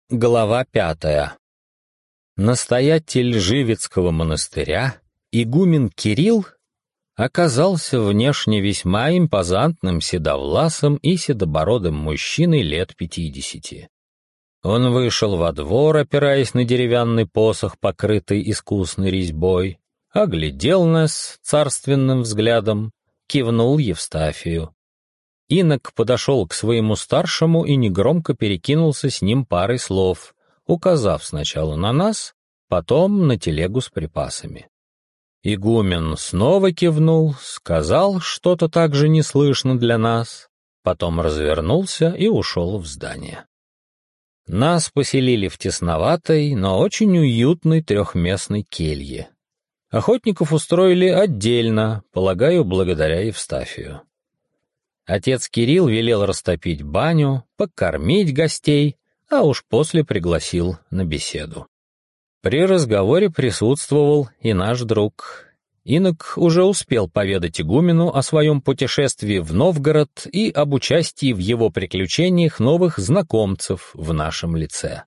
Глава 5. Настоятель Живецкого монастыря, игумен Кирилл, оказался внешне весьма импозантным седовласым и седобородым мужчиной лет 50. Он вышел во двор, опираясь на деревянный посох, покрытый искусной резьбой, оглядел нас царственным взглядом, кивнул Евстафию. Инок подошел к своему старшему и негромко перекинулся с ним парой слов, указав сначала на нас, потом на телегу с припасами. Игумен снова кивнул, сказал что-то также неслышно для нас, потом развернулся и ушел в здание. Нас поселили в тесноватой, но очень уютной трехместной келье. Охотников устроили отдельно, полагаю, благодаря Евстафию. Отец Кирилл велел растопить баню, покормить гостей, а уж после пригласил на беседу. При разговоре присутствовал и наш друг. Инок уже успел поведать игумену о своем путешествии в Новгород и об участии в его приключениях новых знакомцев в нашем лице.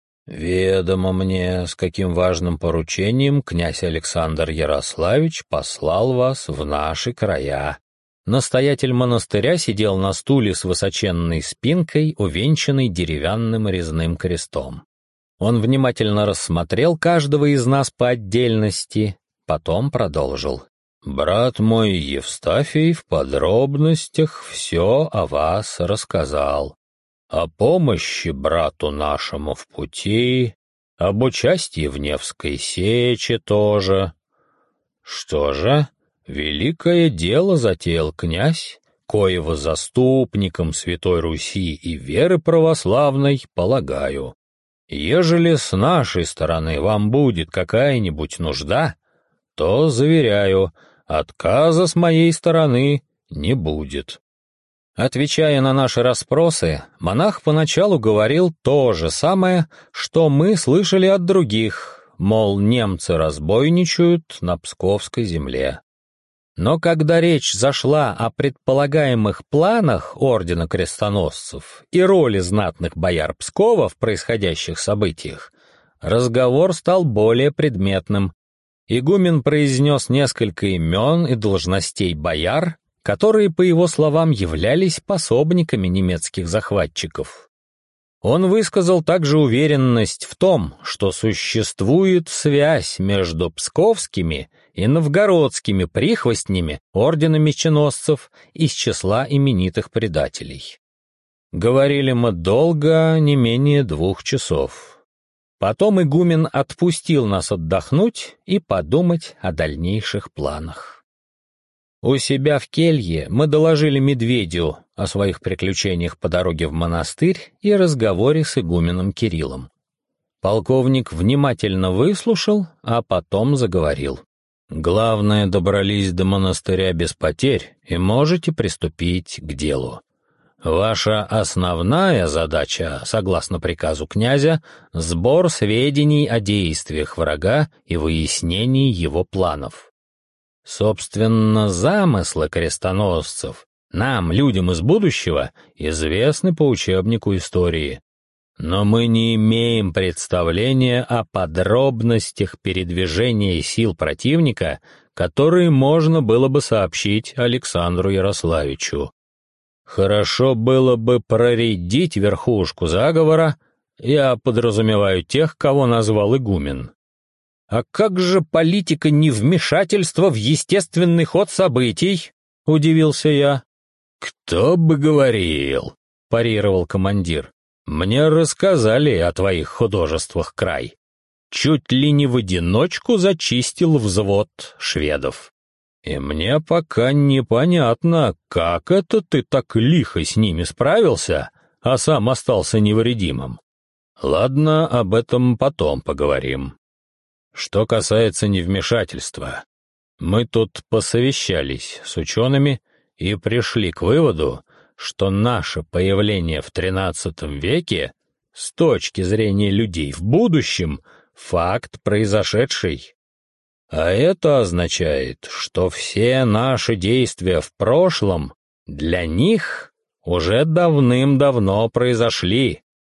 «Ведомо мне, с каким важным поручением князь Александр Ярославич послал вас в наши края». Настоятель монастыря сидел на стуле с высоченной спинкой, увенчанной деревянным резным крестом. Он внимательно рассмотрел каждого из нас по отдельности, потом продолжил. «Брат мой Евстафий в подробностях все о вас рассказал. О помощи брату нашему в пути, об участии в Невской сече тоже. Что же? Великое дело затеял князь, коего заступником Святой Руси и веры православной полагаю. Ежели с нашей стороны вам будет какая-нибудь нужда, то, заверяю, отказа с моей стороны не будет». Отвечая на наши расспросы, монах поначалу говорил то же самое, что мы слышали от других, мол, немцы разбойничают на Псковской земле. Но когда речь зашла о предполагаемых планах ордена крестоносцев и роли знатных бояр Пскова в происходящих событиях, разговор стал более предметным. Игумен произнес несколько имен и должностей бояр, которые, по его словам, являлись пособниками немецких захватчиков. Он высказал также уверенность в том, что существует связь между псковскими и новгородскими прихвостнями ордена меченосцев из числа именитых предателей. Говорили мы долго, не менее 2 часов. Потом игумен отпустил нас отдохнуть и подумать о дальнейших планах. У себя в келье мы доложили медведю о своих приключениях по дороге в монастырь и разговоре с игуменом Кириллом. Полковник внимательно выслушал, а потом заговорил. «Главное, добрались до монастыря без потерь и можете приступить к делу. Ваша основная задача, согласно приказу князя, сбор сведений о действиях врага и выяснении его планов. Собственно, замыслы крестоносцев нам, людям из будущего, известны по учебнику истории. Но мы не имеем представления о подробностях передвижения сил противника, которые можно было бы сообщить Александру Ярославичу. Хорошо было бы проредить верхушку заговора, я подразумеваю тех, кого назвал игумен. «А как же политика невмешательства в естественный ход событий?» — удивился я. «Кто бы говорил», — парировал командир. «Мне рассказали о твоих художествах край. Чуть ли не в одиночку зачистил взвод шведов. И мне пока непонятно, как это ты так лихо с ними справился, а сам остался невредимым. Ладно, об этом потом поговорим. Что касается невмешательства, мы тут посовещались с учеными и пришли к выводу, что наше появление в XIII веке, с точки зрения людей в будущем, факт произошедший. А это означает, что все наши действия в прошлом для них уже давным-давно произошли.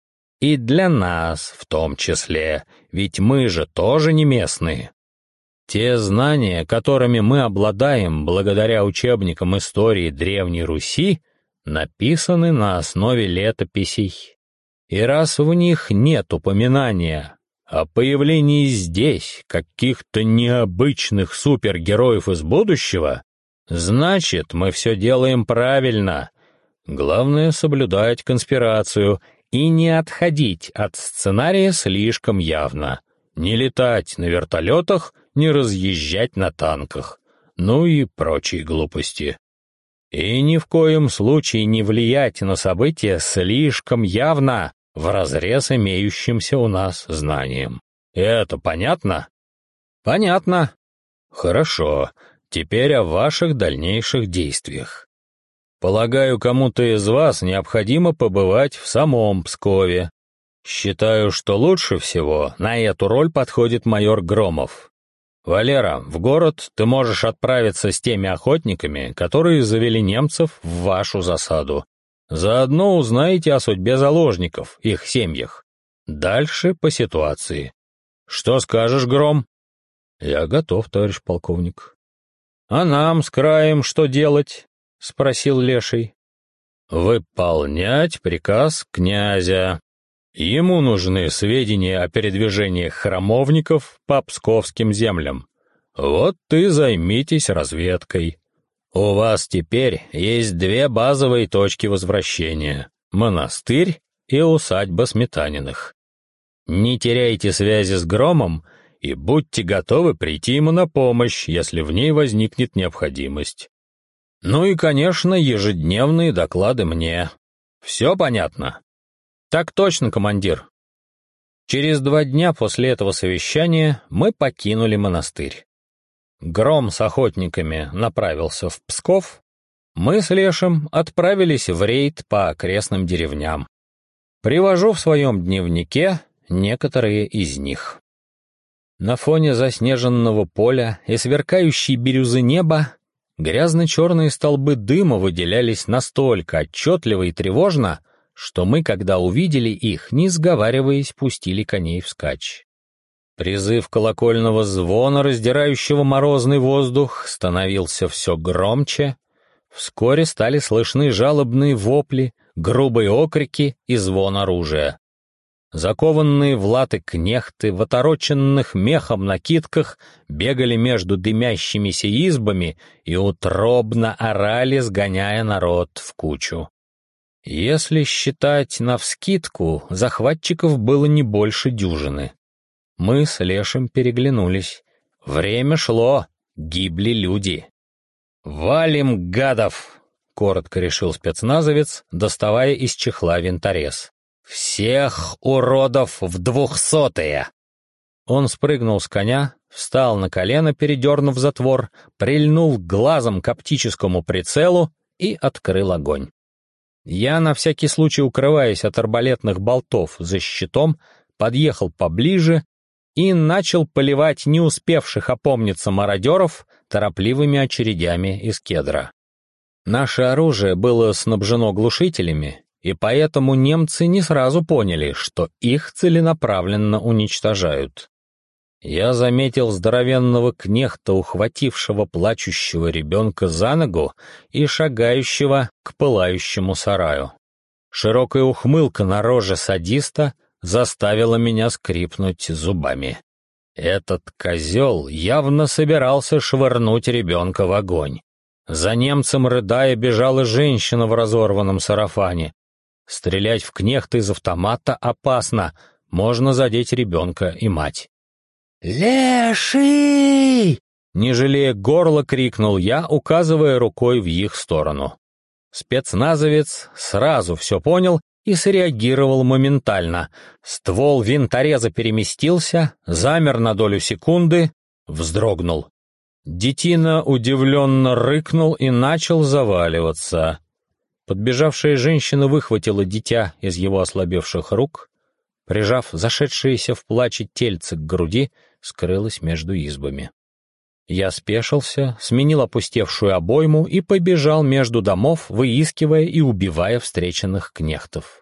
И для нас в том числе, ведь мы же тоже не местные. Те знания, которыми мы обладаем благодаря учебникам истории Древней Руси, написаны на основе летописей. И раз в них нет упоминания о появлении здесь каких-то необычных супергероев из будущего, значит, мы все делаем правильно. Главное — соблюдать конспирацию и не отходить от сценария слишком явно. Не летать на вертолетах, не разъезжать на танках, ну и прочие глупости. И ни в коем случае не влиять на события слишком явно, вразрез имеющимся у нас знаниям. Это понятно? Понятно. Хорошо. Теперь о ваших дальнейших действиях. Полагаю, кому-то из вас необходимо побывать в самом Пскове. Считаю, что лучше всего на эту роль подходит майор Громов. Валера, в город ты можешь отправиться с теми охотниками, которые завели немцев в вашу засаду. Заодно узнаете о судьбе заложников, их семьях. Дальше по ситуации. Что скажешь, Гром? Я готов, товарищ полковник. А нам с краем что делать? Спросил Леший. Выполнять приказ князя. Ему нужны сведения о передвижениях храмовников по псковским землям. Вот ты займитесь разведкой. У вас теперь есть две базовые точки возвращения — монастырь и усадьба Сметаниных. Не теряйте связи с Громом и будьте готовы прийти ему на помощь, если в ней возникнет необходимость. Ну и, конечно, ежедневные доклады мне. Все понятно? Так точно, командир. Через 2 дня после этого совещания мы покинули монастырь. Гром с охотниками направился в Псков, мы с Лешим отправились в рейд по окрестным деревням. Привожу в своем дневнике некоторые из них. На фоне заснеженного поля и сверкающей бирюзы неба грязно-черные столбы дыма выделялись настолько отчетливо и тревожно, что мы, когда увидели их, не сговариваясь, пустили коней вскачь. Призыв колокольного звона, раздирающего морозный воздух, становился все громче. Вскоре стали слышны жалобные вопли, грубые окрики и звон оружия. Закованные в латы кнехты в отороченных мехом накидках бегали между дымящимися избами и утробно орали, сгоняя народ в кучу. Если считать навскидку, захватчиков было не больше дюжины. Мы с Лешем переглянулись. Время шло, гибли люди. «Валим, гадов!» — коротко решил спецназовец, доставая из чехла винторез. «Всех уродов в 200-е!» Он спрыгнул с коня, встал на колено, передернув затвор, прильнул глазом к оптическому прицелу и открыл огонь. Я, на всякий случай укрываясь от арбалетных болтов за щитом, подъехал поближе и начал поливать не успевших опомниться мародеров торопливыми очередями из кедра. Наше оружие было снабжено глушителями, и поэтому немцы не сразу поняли, что их целенаправленно уничтожают. Я заметил здоровенного кнехта, ухватившего плачущего ребенка за ногу и шагающего к пылающему сараю. Широкая ухмылка на роже садиста заставила меня скрипнуть зубами. Этот козел явно собирался швырнуть ребенка в огонь. За немцем, рыдая, бежала женщина в разорванном сарафане. Стрелять в кнехта из автомата опасно, можно задеть ребенка и мать. «Леший!» — не жалея горла, крикнул я, указывая рукой в их сторону. Спецназовец сразу все понял и среагировал моментально. Ствол винтореза переместился, замер на долю секунды, вздрогнул. Детина удивленно рыкнул и начал заваливаться. Подбежавшая женщина выхватила дитя из его ослабевших рук, прижав зашедшееся в плаче тельце к груди, скрылась между избами. Я спешился, сменил опустевшую обойму и побежал между домов, выискивая и убивая встреченных кнехтов.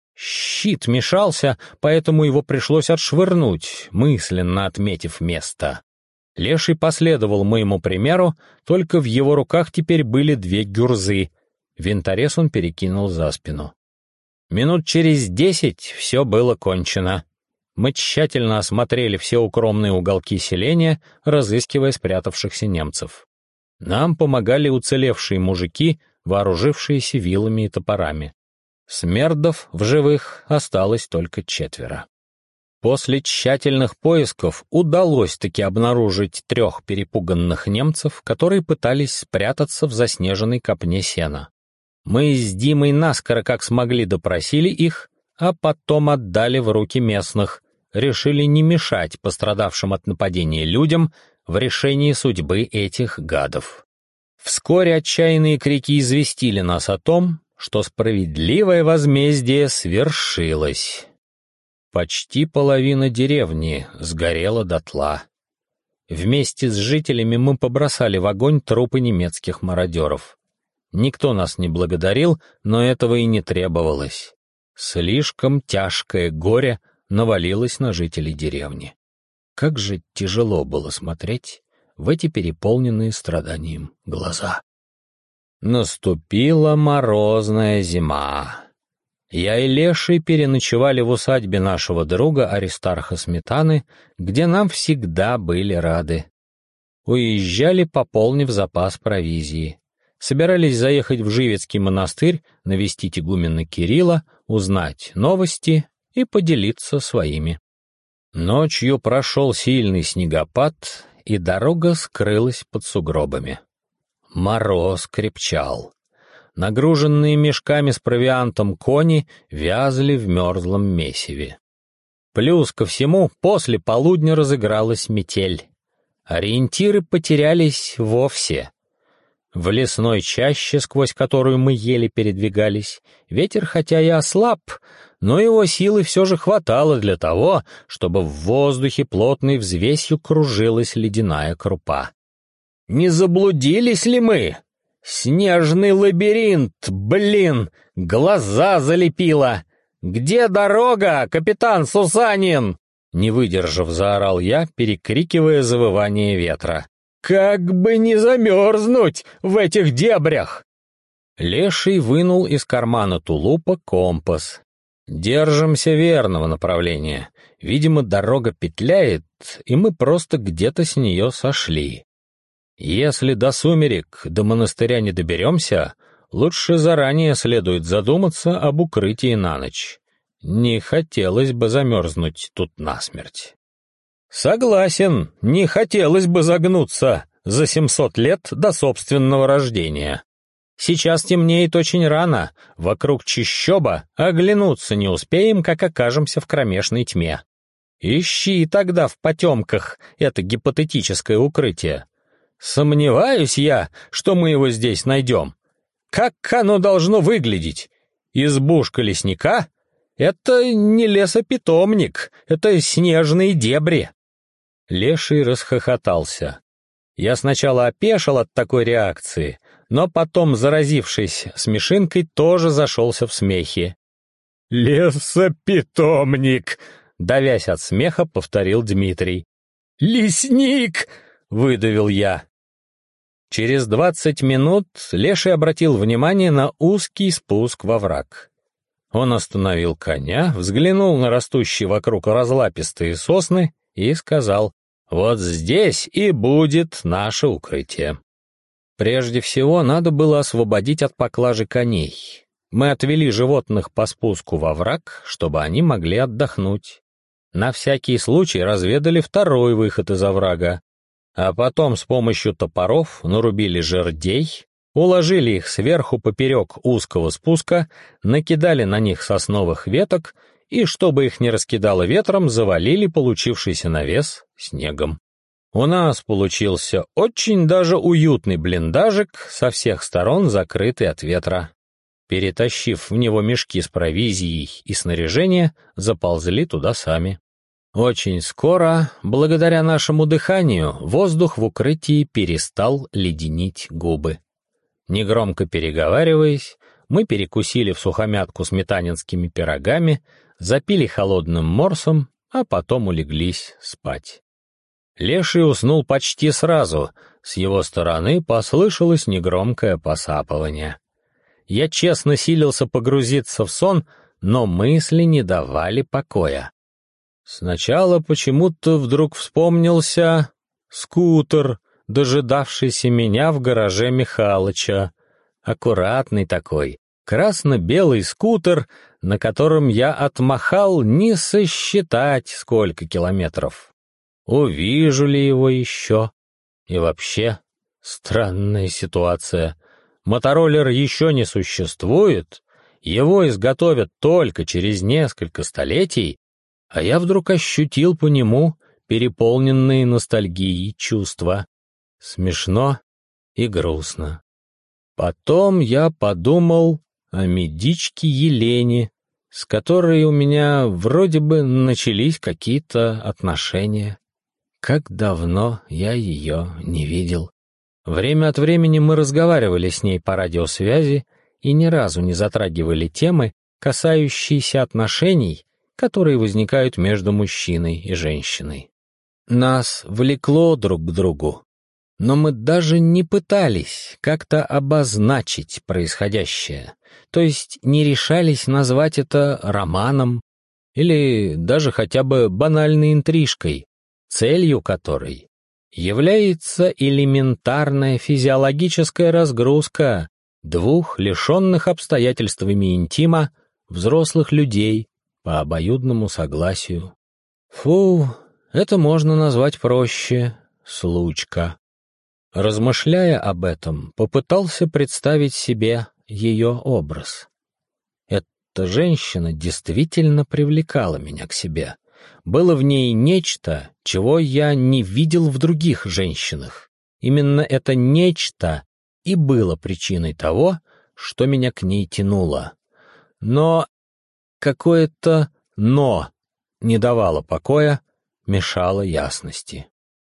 Щит мешался, поэтому его пришлось отшвырнуть, мысленно отметив место. Леший последовал моему примеру, только в его руках теперь были 2 гюрзы. Винторез он перекинул за спину. Минут через 10 все было кончено. Мы тщательно осмотрели все укромные уголки селения, разыскивая спрятавшихся немцев. Нам помогали уцелевшие мужики, вооружившиеся вилами и топорами. Смердов в живых осталось только 4. После тщательных поисков удалось-таки обнаружить 3 перепуганных немцев, которые пытались спрятаться в заснеженной копне сена. Мы с Димой наскоро как смогли допросили их, а потом отдали в руки местных, решили не мешать пострадавшим от нападения людям в решении судьбы этих гадов. Вскоре отчаянные крики известили нас о том, что справедливое возмездие свершилось. Почти половина деревни сгорела дотла. Вместе с жителями мы побросали в огонь трупы немецких мародеров. Никто нас не благодарил, но этого и не требовалось. Слишком тяжкое горе навалилось на жителей деревни. Как же тяжело было смотреть в эти переполненные страданием глаза. Наступила морозная зима. Я и Леший переночевали в усадьбе нашего друга Аристарха Сметаны, где нам всегда были рады. Уезжали, пополнив запас провизии. Собирались заехать в Живецкий монастырь, навестить игумена Кирилла, узнать новости и поделиться своими. Ночью прошел сильный снегопад, и дорога скрылась под сугробами. Мороз крепчал. Нагруженные мешками с провиантом кони вязли в мерзлом месиве. Плюс ко всему, после полудня разыгралась метель. Ориентиры потерялись вовсе. В лесной чаще, сквозь которую мы еле передвигались, ветер хотя и ослаб, но его силы все же хватало для того, чтобы в воздухе плотной взвесью кружилась ледяная крупа. Не заблудились ли мы? Снежный лабиринт, блин, глаза залепило. Где дорога, капитан Сусанин? Не выдержав, заорал я, перекрикивая завывание ветра. Как бы не замерзнуть в этих дебрях! Леший вынул из кармана тулупа компас. Держимся верного направления. Видимо, дорога петляет, и мы просто где-то с нее сошли. Если до сумерек до монастыря не доберемся, лучше заранее следует задуматься об укрытии на ночь. Не хотелось бы замерзнуть тут насмерть. Согласен, не хотелось бы загнуться за 700 лет до собственного рождения. Сейчас темнеет очень рано, вокруг чащоба, оглянуться не успеем, как окажемся в кромешной тьме. Ищи тогда в потемках это гипотетическое укрытие. Сомневаюсь я, что мы его здесь найдем. Как оно должно выглядеть? Избушка лесника? Это не лесопитомник, это снежные дебри. Леший расхохотался. Я сначала опешил от такой реакции, но потом, заразившись смешинкой, тоже зашелся в смехе. «Лесопитомник!» — давясь от смеха, повторил Дмитрий. «Лесник!» — выдавил я. Через 20 минут Леший обратил внимание на узкий спуск во враг. Он остановил коня, взглянул на растущие вокруг разлапистые сосны и сказал: «Вот здесь и будет наше укрытие». Прежде всего, надо было освободить от поклажи коней. Мы отвели животных по спуску во враг, чтобы они могли отдохнуть. На всякий случай разведали второй выход из оврага. А потом с помощью топоров нарубили жердей, уложили их сверху поперек узкого спуска, накидали на них сосновых веток и, чтобы их не раскидало ветром, завалили получившийся навес снегом. У нас получился очень даже уютный блиндажик, со всех сторон закрытый от ветра. Перетащив в него мешки с провизией и снаряжение, заползли туда сами. Очень скоро, благодаря нашему дыханию, воздух в укрытии перестал леденить губы. Негромко переговариваясь, Мы перекусили всухомятку сметанинскими пирогами, запили холодным морсом, а потом улеглись спать. Леший уснул почти сразу, с его стороны послышалось негромкое посапывание. Я честно силился погрузиться в сон, но мысли не давали покоя. Сначала почему-то вдруг вспомнился скутер, дожидавшийся меня в гараже Михалыча. Аккуратный такой, красно-белый скутер, на котором я отмахал не сосчитать сколько километров. Увижу ли его еще? И вообще, странная ситуация. Мотороллер еще не существует, его изготовят только через несколько столетий, а я вдруг ощутил по нему переполненные ностальгией чувства. Смешно и грустно. Потом я подумал о медичке Елене, с которой у меня вроде бы начались какие-то отношения. Как давно я ее не видел. Время от времени мы разговаривали с ней по радиосвязи и ни разу не затрагивали темы, касающиеся отношений, которые возникают между мужчиной и женщиной. Нас влекло друг к другу, но мы даже не пытались как-то обозначить происходящее, то есть не решались назвать это романом или даже хотя бы банальной интрижкой, целью которой является элементарная физиологическая разгрузка двух лишенных обстоятельствами интима взрослых людей по обоюдному согласию. Это можно назвать проще — случка. Размышляя об этом, попытался представить себе ее образ. Эта женщина действительно привлекала меня к себе. Было в ней нечто, чего я не видел в других женщинах. Именно это нечто и было причиной того, что меня к ней тянуло. Но какое-то «но» не давало покоя, мешало ясности.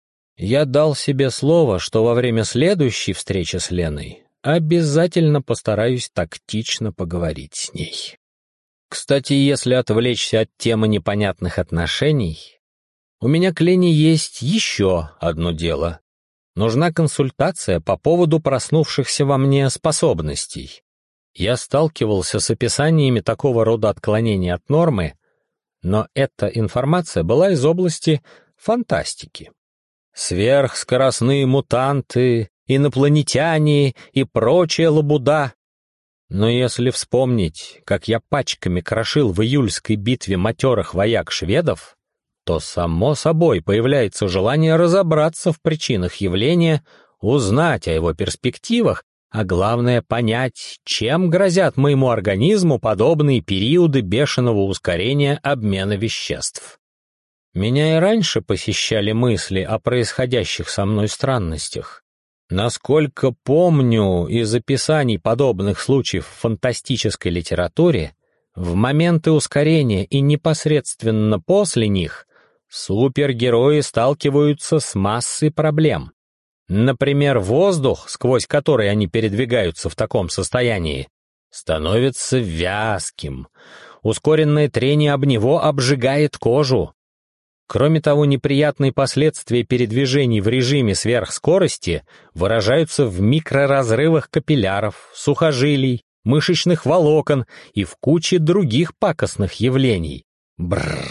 Я дал себе слово, что во время следующей встречи с Леной обязательно постараюсь тактично поговорить с ней. Кстати, если отвлечься от темы непонятных отношений, у меня к Лене есть еще одно дело. Нужна консультация по поводу проснувшихся во мне способностей. Я сталкивался с описаниями такого рода отклонений от нормы, но эта информация была из области фантастики. Сверхскоростные мутанты, инопланетяне и прочая лабуда. Но если вспомнить, как я пачками крошил в июльской битве матерых вояк шведов, то само собой появляется желание разобраться в причинах явления, узнать о его перспективах, а главное понять, чем грозят моему организму подобные периоды бешеного ускорения обмена веществ. Меня и раньше посещали мысли о происходящих со мной странностях. Насколько помню из описаний подобных случаев в фантастической литературе, в моменты ускорения и непосредственно после них супергерои сталкиваются с массой проблем. Например, воздух, сквозь который они передвигаются в таком состоянии, становится вязким. Ускоренное трение об него обжигает кожу. Кроме того, неприятные последствия передвижений в режиме сверхскорости выражаются в микроразрывах капилляров, сухожилий, мышечных волокон и в куче других пакостных явлений. Бррр.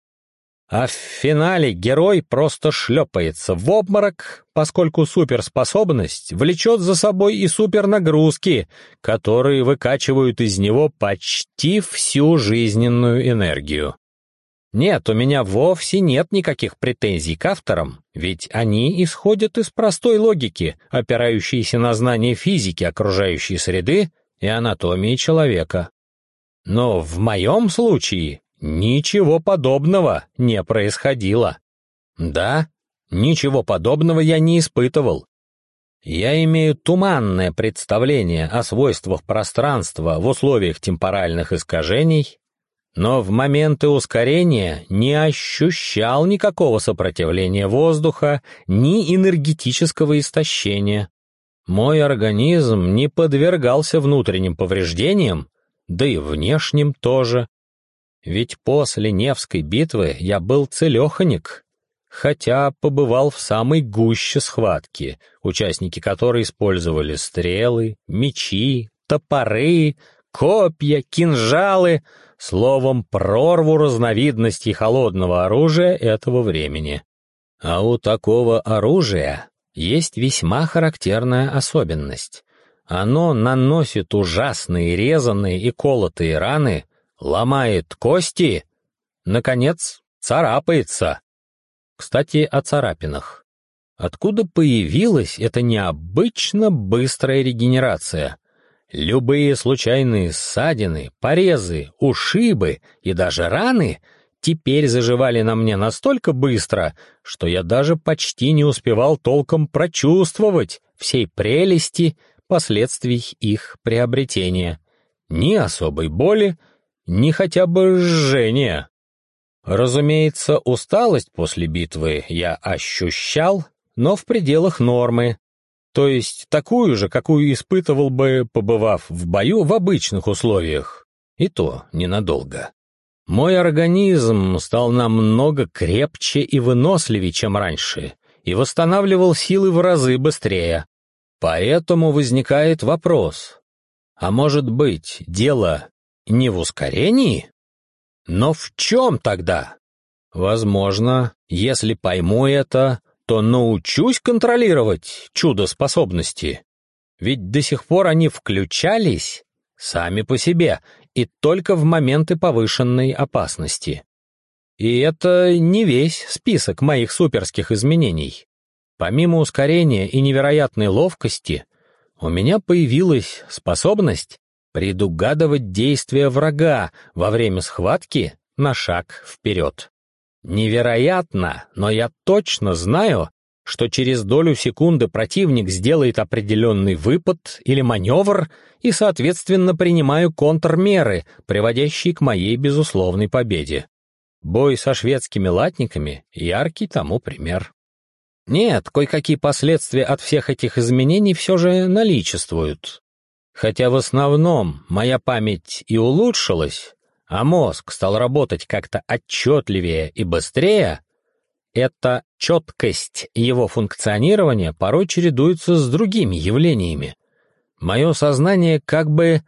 А в финале герой просто шлепается в обморок, поскольку суперспособность влечет за собой и супернагрузки, которые выкачивают из него почти всю жизненную энергию. Нет, у меня вовсе нет никаких претензий к авторам, ведь они исходят из простой логики, опирающейся на знание физики окружающей среды и анатомии человека. Но в моем случае ничего подобного не происходило. Да, ничего подобного я не испытывал. Я имею туманное представление о свойствах пространства в условиях темпоральных искажений, но в моменты ускорения не ощущал никакого сопротивления воздуха, ни энергетического истощения. Мой организм не подвергался внутренним повреждениям, да и внешним тоже. Ведь после Невской битвы я был целеханик, хотя побывал в самой гуще схватки, участники которой использовали стрелы, мечи, топоры, копья, кинжалы, словом, прорву разновидностей холодного оружия этого времени. А у такого оружия есть весьма характерная особенность. Оно наносит ужасные резаные и колотые раны, ломает кости, наконец, царапается. Кстати, о царапинах. Откуда появилась эта необычно быстрая регенерация? Любые случайные ссадины, порезы, ушибы и даже раны теперь заживали на мне настолько быстро, что я даже почти не успевал толком прочувствовать всей прелести последствий их приобретения. Ни особой боли, ни хотя бы жжения. Разумеется, усталость после битвы я ощущал, но в пределах нормы, то есть такую же, какую испытывал бы, побывав в бою в обычных условиях, и то ненадолго. Мой организм стал намного крепче и выносливее, чем раньше, и восстанавливал силы в разы быстрее. Поэтому возникает вопрос, а может быть, дело не в ускорении? Но в чем тогда? Возможно, если пойму это, то научусь контролировать чудо-способности. Ведь до сих пор они включались сами по себе и только в моменты повышенной опасности. И это не весь список моих суперских изменений. Помимо ускорения и невероятной ловкости, у меня появилась способность предугадывать действия врага во время схватки на шаг вперед. Невероятно, но я точно знаю, что через долю секунды противник сделает определенный выпад или маневр, и, соответственно, принимаю контрмеры, приводящие к моей безусловной победе. Бой со шведскими латниками — яркий тому пример. Нет, кое-какие последствия от всех этих изменений все же наличествуют. Хотя в основном моя память и улучшилась, а мозг стал работать как-то отчетливее и быстрее, эта четкость его функционирования порой чередуется с другими явлениями. Мое сознание как бы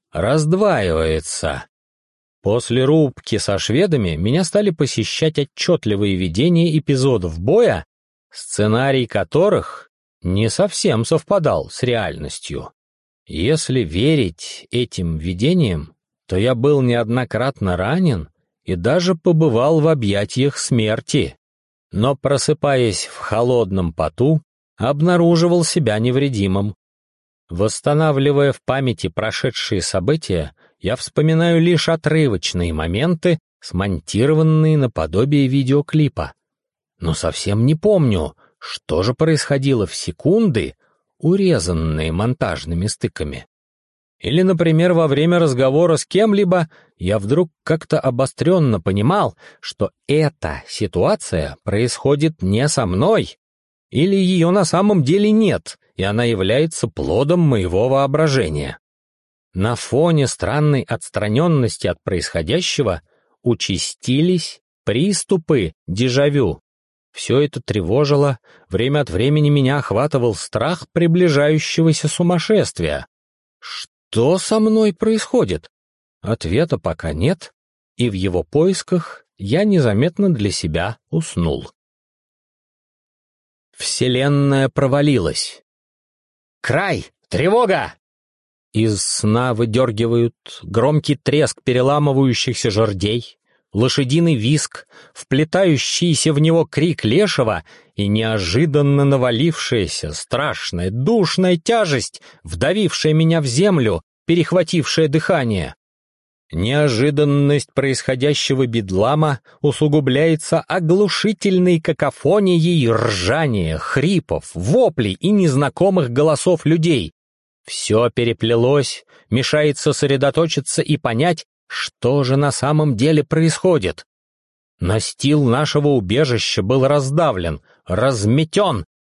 раздваивается. После рубки со шведами меня стали посещать отчетливые видения эпизодов боя, сценарий которых не совсем совпадал с реальностью. Если верить этим видениям, то я был неоднократно ранен и даже побывал в объятиях смерти, но, просыпаясь в холодном поту, обнаруживал себя невредимым. Восстанавливая в памяти прошедшие события, я вспоминаю лишь отрывочные моменты, смонтированные наподобие видеоклипа. Но совсем не помню, что же происходило в секунды, урезанные монтажными стыками. Или, например, во время разговора с кем-либо я вдруг как-то обостренно понимал, что эта ситуация происходит не со мной, или ее на самом деле нет, и она является плодом моего воображения. На фоне странной отстраненности от происходящего участились приступы дежавю. Все это тревожило, время от времени меня охватывал страх приближающегося сумасшествия. Что со мной происходит? Ответа пока нет, и в его поисках я незаметно для себя уснул. Вселенная провалилась. «Край! Тревога!» Из сна выдергивают громкий треск переламывающихся жердей, лошадиный визг, вплетающийся в него крик лешего и неожиданно навалившаяся страшная душная тяжесть, вдавившая меня в землю, перехватившая дыхание. Неожиданность происходящего бедлама усугубляется оглушительной какофонией ржания, хрипов, воплей и незнакомых голосов людей. Все переплелось, мешает сосредоточиться и понять, что же на самом деле происходит. Настил нашего убежища был раздавлен, разметен.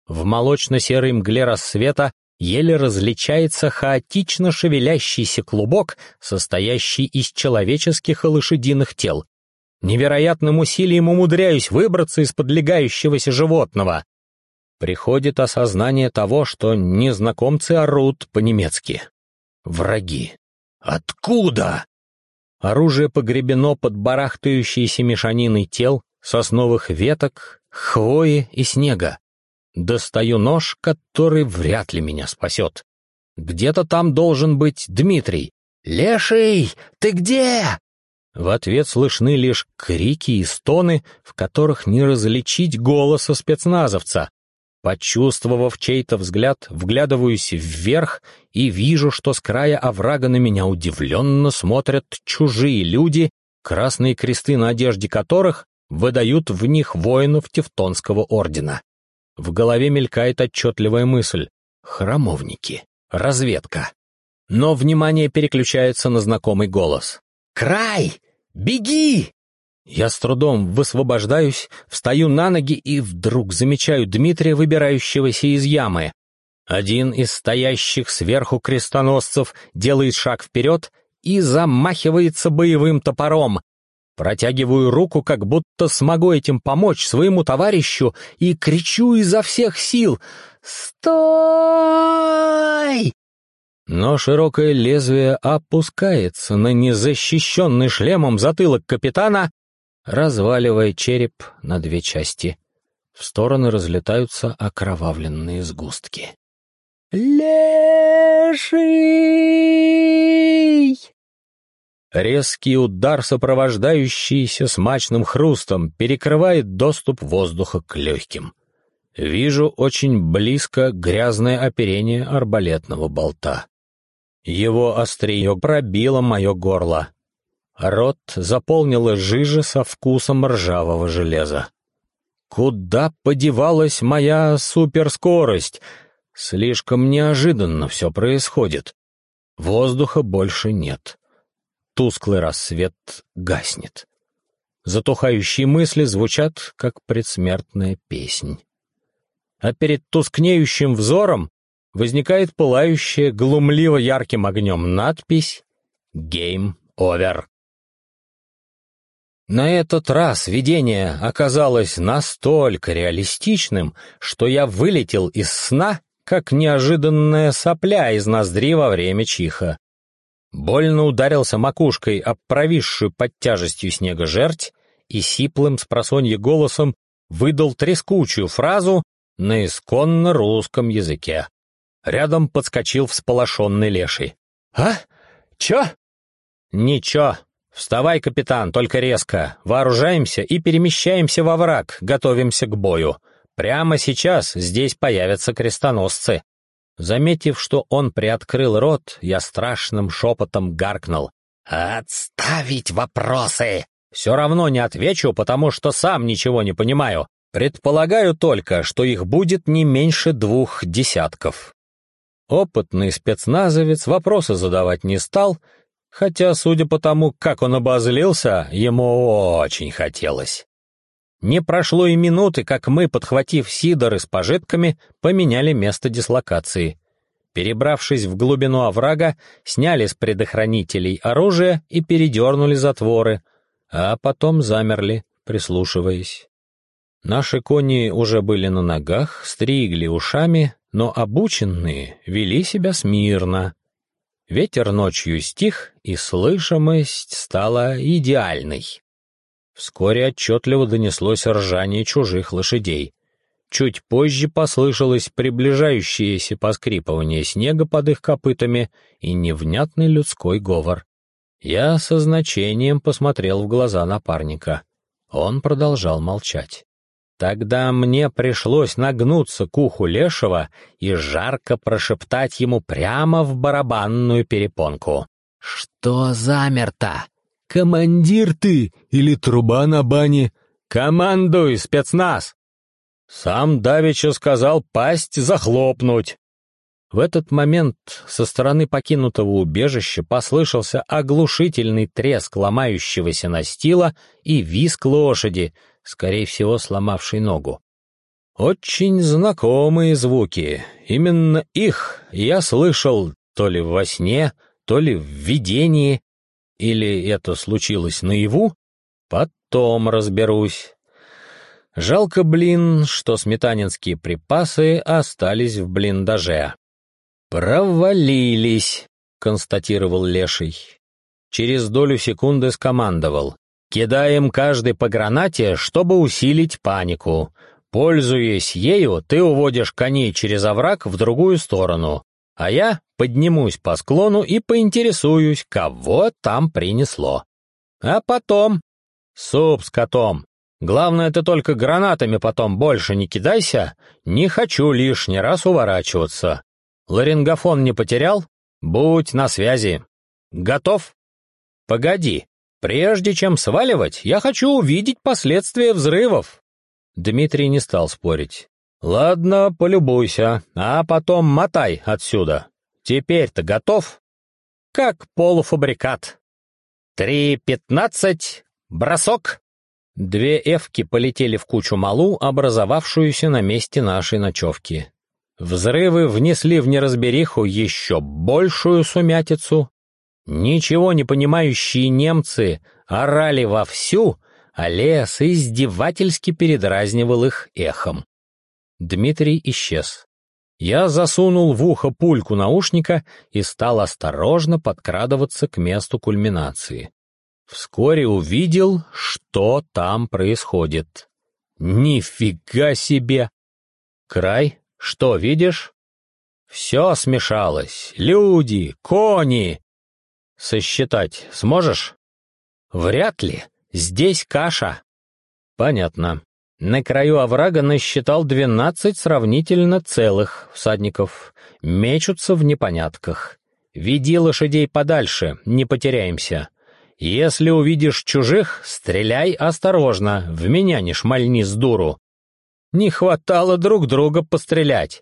В молочно-серой мгле рассвета еле различается хаотично шевелящийся клубок, состоящий из человеческих и лошадиных тел. Невероятным усилием умудряюсь выбраться из подлегающегося животного. Приходит осознание того, что незнакомцы орут по-немецки. Враги. Откуда? Оружие погребено под барахтающейся мешаниной тел, сосновых веток, хвои и снега. Достаю нож, который вряд ли меня спасет. Где-то там должен быть Дмитрий. «Леший, ты где?» В ответ слышны лишь крики и стоны, в которых не различить голоса спецназовца. Почувствовав чей-то взгляд, вглядываюсь вверх и вижу, что с края оврага на меня удивленно смотрят чужие люди, красные кресты на одежде которых выдают в них воинов Тевтонского ордена. В голове мелькает отчетливая мысль: храмовники, разведка. Но внимание переключается на знакомый голос. «Край! Беги!» Я с трудом высвобождаюсь, встаю на ноги и вдруг замечаю Дмитрия, выбирающегося из ямы. Один из стоящих сверху крестоносцев делает шаг вперед и замахивается боевым топором. Протягиваю руку, как будто смогу этим помочь своему товарищу, и кричу изо всех сил: «Стой!» Но широкое лезвие опускается на незащищенный шлемом затылок капитана, разваливая череп на две части. В стороны разлетаются окровавленные сгустки. «Леший!» Резкий удар, сопровождающийся смачным хрустом, перекрывает доступ воздуха к легким. Вижу очень близко грязное оперение арбалетного болта. Его острие пробило мое горло. Рот заполнила жижа со вкусом ржавого железа. Куда подевалась моя суперскорость? Слишком неожиданно все происходит. Воздуха больше нет. Тусклый рассвет гаснет. Затухающие мысли звучат, как предсмертная песнь. А перед тускнеющим взором возникает пылающая глумливо ярким огнем надпись «Game Over». На этот раз видение оказалось настолько реалистичным, что я вылетел из сна, как неожиданная сопля из ноздри во время чиха. Больно ударился макушкой об провисшую под тяжестью снега жерть и сиплым спросонья голосом выдал трескучую фразу на исконно русском языке. Рядом подскочил всполошенный леший. «А? Чё?» «Ничего. Вставай, капитан, только резко. Вооружаемся и перемещаемся во враг, готовимся к бою. Прямо сейчас здесь появятся крестоносцы». Заметив, что он приоткрыл рот, я страшным шепотом гаркнул: «Отставить вопросы! Все равно не отвечу, потому что сам ничего не понимаю. Предполагаю только, что их будет не меньше 2 десятков». Опытный спецназовец вопросы задавать не стал, хотя, судя по тому, как он обозлился, ему очень хотелось. Не прошло и минуты, как мы, подхватив сидоры с пожитками, поменяли место дислокации. Перебравшись в глубину оврага, сняли с предохранителей оружие и передернули затворы, а потом замерли, прислушиваясь. Наши кони уже были на ногах, стригли ушами, но обученные вели себя смирно. Ветер ночью стих, и слышимость стала идеальной. Вскоре отчетливо донеслось ржание чужих лошадей. Чуть позже послышалось приближающееся поскрипывание снега под их копытами и невнятный людской говор. Я со значением посмотрел в глаза напарника. Он продолжал молчать. Тогда мне пришлось нагнуться к уху лешего и жарко прошептать ему прямо в барабанную перепонку: «Что замерто? Командир ты или труба на бане? Командуй, спецназ!» Сам давеча сказал пасть захлопнуть. В этот момент со стороны покинутого убежища послышался оглушительный треск ломающегося настила и визг лошади, скорее всего, сломавшей ногу. Очень знакомые звуки. Именно их я слышал то ли во сне, то ли в видении, или это случилось наяву. Потом разберусь. Жалко, блин, что сметанинские припасы остались в блиндаже. «Провалились», — констатировал Леший. Через долю секунды скомандовал: «Кидаем каждый по гранате, чтобы усилить панику. Пользуясь ею, ты уводишь коней через овраг в другую сторону, а я поднимусь по склону и поинтересуюсь, кого там принесло. А потом суп с котом. Главное, ты только гранатами потом больше не кидайся, не хочу лишний раз уворачиваться. Ларингофон не потерял? Будь на связи. Готов? Погоди, прежде чем сваливать, я хочу увидеть последствия взрывов». Дмитрий не стал спорить. «Ладно, полюбуйся, а потом мотай отсюда. Теперь-то готов? Как полуфабрикат. 3:15, бросок!» Две эвки полетели в кучу малу, образовавшуюся на месте нашей ночевки. Взрывы внесли в неразбериху еще большую сумятицу. Ничего не понимающие немцы орали вовсю, а лес издевательски передразнивал их эхом. Дмитрий исчез. Я засунул в ухо пульку наушника и стал осторожно подкрадываться к месту кульминации. Вскоре увидел, что там происходит. Нифига себе! Край, что видишь? Все смешалось. Люди, кони. Сосчитать сможешь? Вряд ли. Здесь каша. Понятно. На краю оврага насчитал 12 сравнительно целых всадников. Мечутся в непонятках. Веди лошадей подальше, не потеряемся. Если увидишь чужих, стреляй осторожно, в меня не шмальни с дуру. Не хватало друг друга пострелять.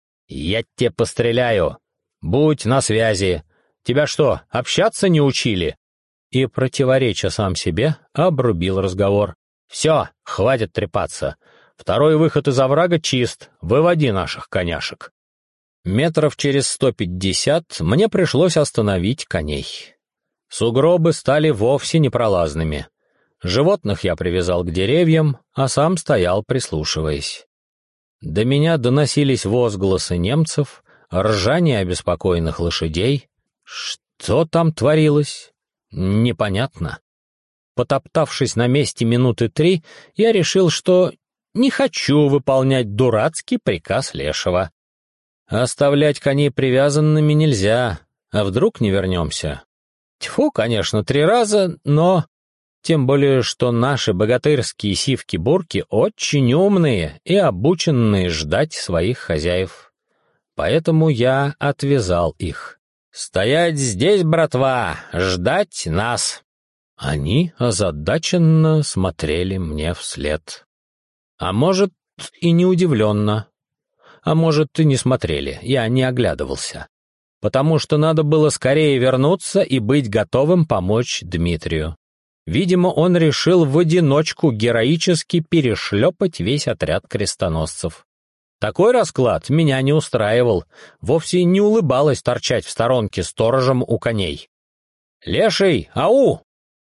Я тебе постреляю. Будь на связи. Тебя что, общаться не учили? И, противореча сам себе, обрубил разговор. Все, хватит трепаться. Второй выход из оврага чист. Выводи наших коняшек. Метров через 150 мне пришлось остановить коней. Сугробы стали вовсе непролазными. Животных я привязал к деревьям, а сам стоял, прислушиваясь. До меня доносились возгласы немцев, ржание обеспокоенных лошадей. Что там творилось? Непонятно. Потоптавшись на месте минуты 3, я решил, что не хочу выполнять дурацкий приказ Лешего. Оставлять коней привязанными нельзя, а вдруг не вернемся? Тьфу, конечно, 3 раза, но... Тем более, что наши богатырские сивки-бурки очень умные и обученные ждать своих хозяев. Поэтому я отвязал их. «Стоять здесь, братва, ждать нас!» Они озадаченно смотрели мне вслед. А может, и не удивленно. А может, и не смотрели, я не оглядывался. Потому что надо было скорее вернуться и быть готовым помочь Дмитрию. Видимо, он решил в одиночку героически перешлепать весь отряд крестоносцев. Такой расклад меня не устраивал, вовсе не улыбалось торчать в сторонке сторожем у коней. «Леший, ау!»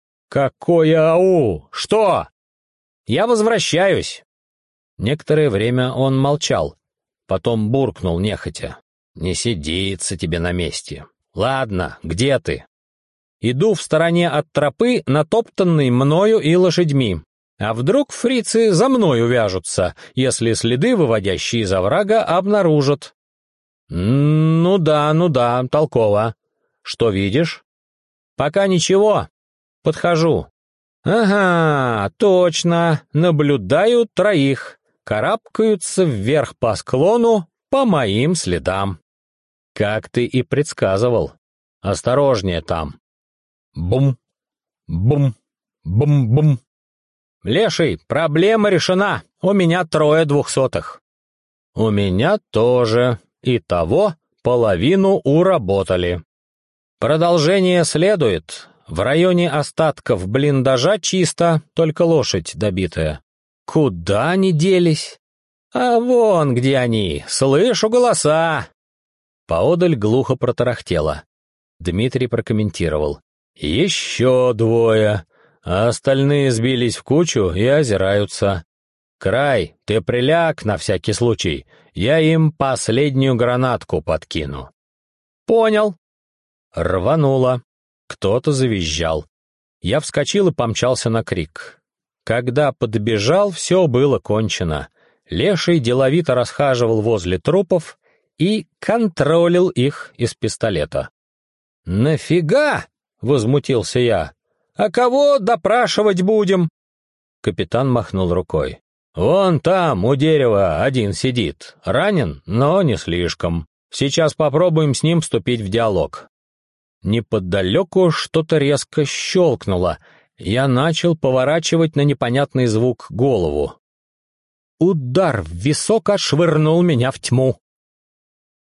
«Какое ау? Что?» «Я возвращаюсь!» Некоторое время он молчал, потом буркнул нехотя. «Не сидится тебе на месте. Ладно, где ты?» «Иду в стороне от тропы, натоптанной мною и лошадьми. А вдруг фрицы за мной увяжутся, если следы, выводящие из оврага, обнаружат?» Ну да, толково. Что видишь?» «Пока ничего. Подхожу. Ага, точно, наблюдаю 3. Карабкаются вверх по склону по моим следам. Как ты и предсказывал. Осторожнее там. Бум, бум, бум-бум. Леший, проблема решена. У меня 3 200. У меня тоже. Итого половину уработали. Продолжение следует. В районе остатков блиндажа чисто, только лошадь добитая. Куда они делись? «А вон где они! Слышу голоса!» Поодаль глухо протарахтело. Дмитрий прокомментировал. «Еще двое, а остальные сбились в кучу и озираются. Край, ты приляг на всякий случай, я им последнюю гранатку подкину». «Понял». Рвануло. Кто-то завизжал. Я вскочил и помчался на крик. Когда подбежал, все было кончено. Леший деловито расхаживал возле трупов и контролил их из пистолета. «Нафига?» — возмутился я. «А кого допрашивать будем?» Капитан махнул рукой. «Вон там, у дерева, один сидит. Ранен, но не слишком. Сейчас попробуем с ним вступить в диалог». Неподалеку что-то резко щелкнуло. Я начал поворачивать на непонятный звук голову. Удар в висок отшвырнул меня в тьму.